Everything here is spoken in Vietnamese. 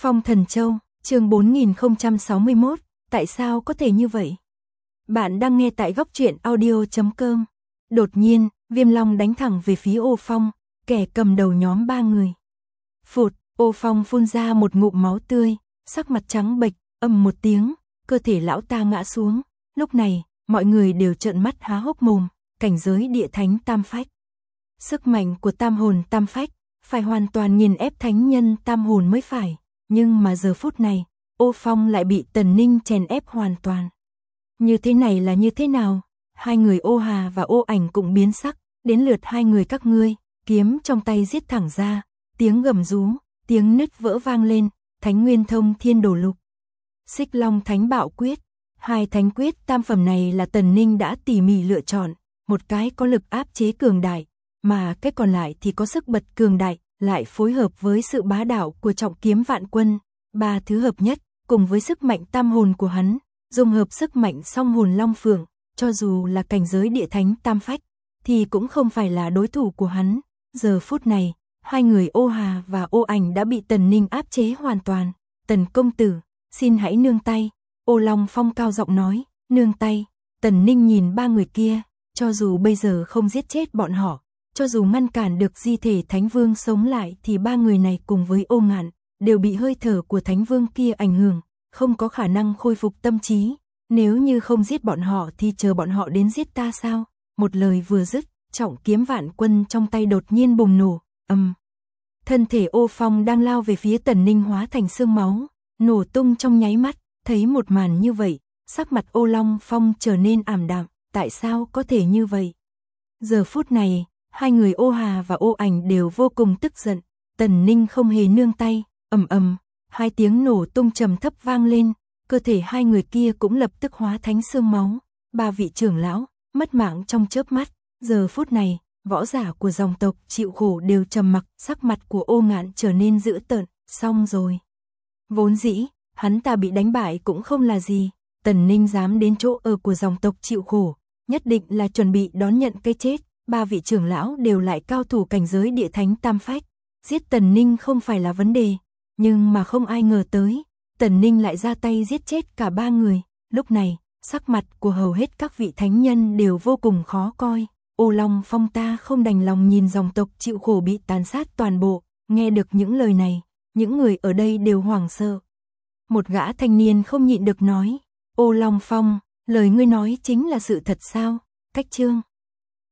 Phong Thần Châu, chương 4061, tại sao có thể như vậy? Bạn đang nghe tại góc truyện audio.com. Đột nhiên, Viêm Long đánh thẳng về phía Ô Phong, kẻ cầm đầu nhóm 3 người. Phụt, Ô Phong phun ra một ngụm máu tươi, sắc mặt trắng bệch, ầm một tiếng, cơ thể lão ta ngã xuống. Lúc này, mọi người đều trợn mắt há hốc mồm, cảnh giới địa thánh tam phách. Sức mạnh của tam hồn tam phách, phải hoàn toàn nghiền ép thánh nhân tam hồn mới phải. Nhưng mà giờ phút này, Ô Phong lại bị Tần Ninh chèn ép hoàn toàn. Như thế này là như thế nào? Hai người Ô Hà và Ô Ảnh cũng biến sắc, đến lượt hai người các ngươi, kiếm trong tay giết thẳng ra, tiếng gầm rú, tiếng nứt vỡ vang lên, Thánh Nguyên Thông Thiên Đổ Lục. Xích Long Thánh Bạo Quyết, hai thánh quyết tam phẩm này là Tần Ninh đã tỉ mỉ lựa chọn, một cái có lực áp chế cường đại, mà cái còn lại thì có sức bật cường đại, lại phối hợp với sự bá đạo của trọng kiếm vạn quân, ba thứ hợp nhất, cùng với sức mạnh tam hồn của hắn, dung hợp sức mạnh song hồn long phượng, cho dù là cảnh giới địa thánh tam phách, thì cũng không phải là đối thủ của hắn. Giờ phút này, hai người Ô Hà và Ô Ảnh đã bị Tần Ninh áp chế hoàn toàn. Tần công tử, xin hãy nương tay. Ô Long Phong cao giọng nói, nương tay. Tần Ninh nhìn ba người kia, cho dù bây giờ không giết chết bọn họ, cho dù ngăn cản được di thể Thánh Vương sống lại thì ba người này cùng với Ô Ngạn đều bị hơi thở của Thánh Vương kia ảnh hưởng, không có khả năng khôi phục tâm trí. Nếu như không giết bọn họ thì chờ bọn họ đến giết ta sao? Một lời vừa dứt, trọng kiếm vạn quân trong tay đột nhiên bùng nổ, thân thể Ô Phong đang lao về phía Tần Ninh hóa thành sương máu, nổ tung trong nháy mắt. Thấy một màn như vậy, sắc mặt Ô Long Phong trở nên ảm đạm, tại sao có thể như vậy? Giờ phút này, hai người Ô Hà và Ô Ảnh đều vô cùng tức giận, Tần Ninh không hề nương tay, hai tiếng nổ tung trầm thấp vang lên, cơ thể hai người kia cũng lập tức hóa thành xương máu, ba vị trưởng lão mất mạng trong chớp mắt. Giờ phút này, võ giả của dòng tộc chịu khổ đều trầm mặc, sắc mặt của Ô Ngạn trở nên dữ tợn, xong rồi. Vốn dĩ, hắn ta bị đánh bại cũng không là gì, Tần Ninh dám đến chỗ ở của dòng tộc chịu khổ, nhất định là chuẩn bị đón nhận cái chết. Ba vị trưởng lão đều lại cao thủ cảnh giới địa thánh tam phách, giết Tần Ninh không phải là vấn đề, nhưng mà không ai ngờ tới, Tần Ninh lại ra tay giết chết cả ba người. Lúc này, sắc mặt của hầu hết các vị thánh nhân đều vô cùng khó coi. Ô Long Phong ta không đành lòng nhìn dòng tộc chịu khổ bị tàn sát toàn bộ. Nghe được những lời này, những người ở đây đều hoảng sợ. Một gã thanh niên không nhịn được nói, Ô Long Phong, lời ngươi nói chính là sự thật sao? Cách chương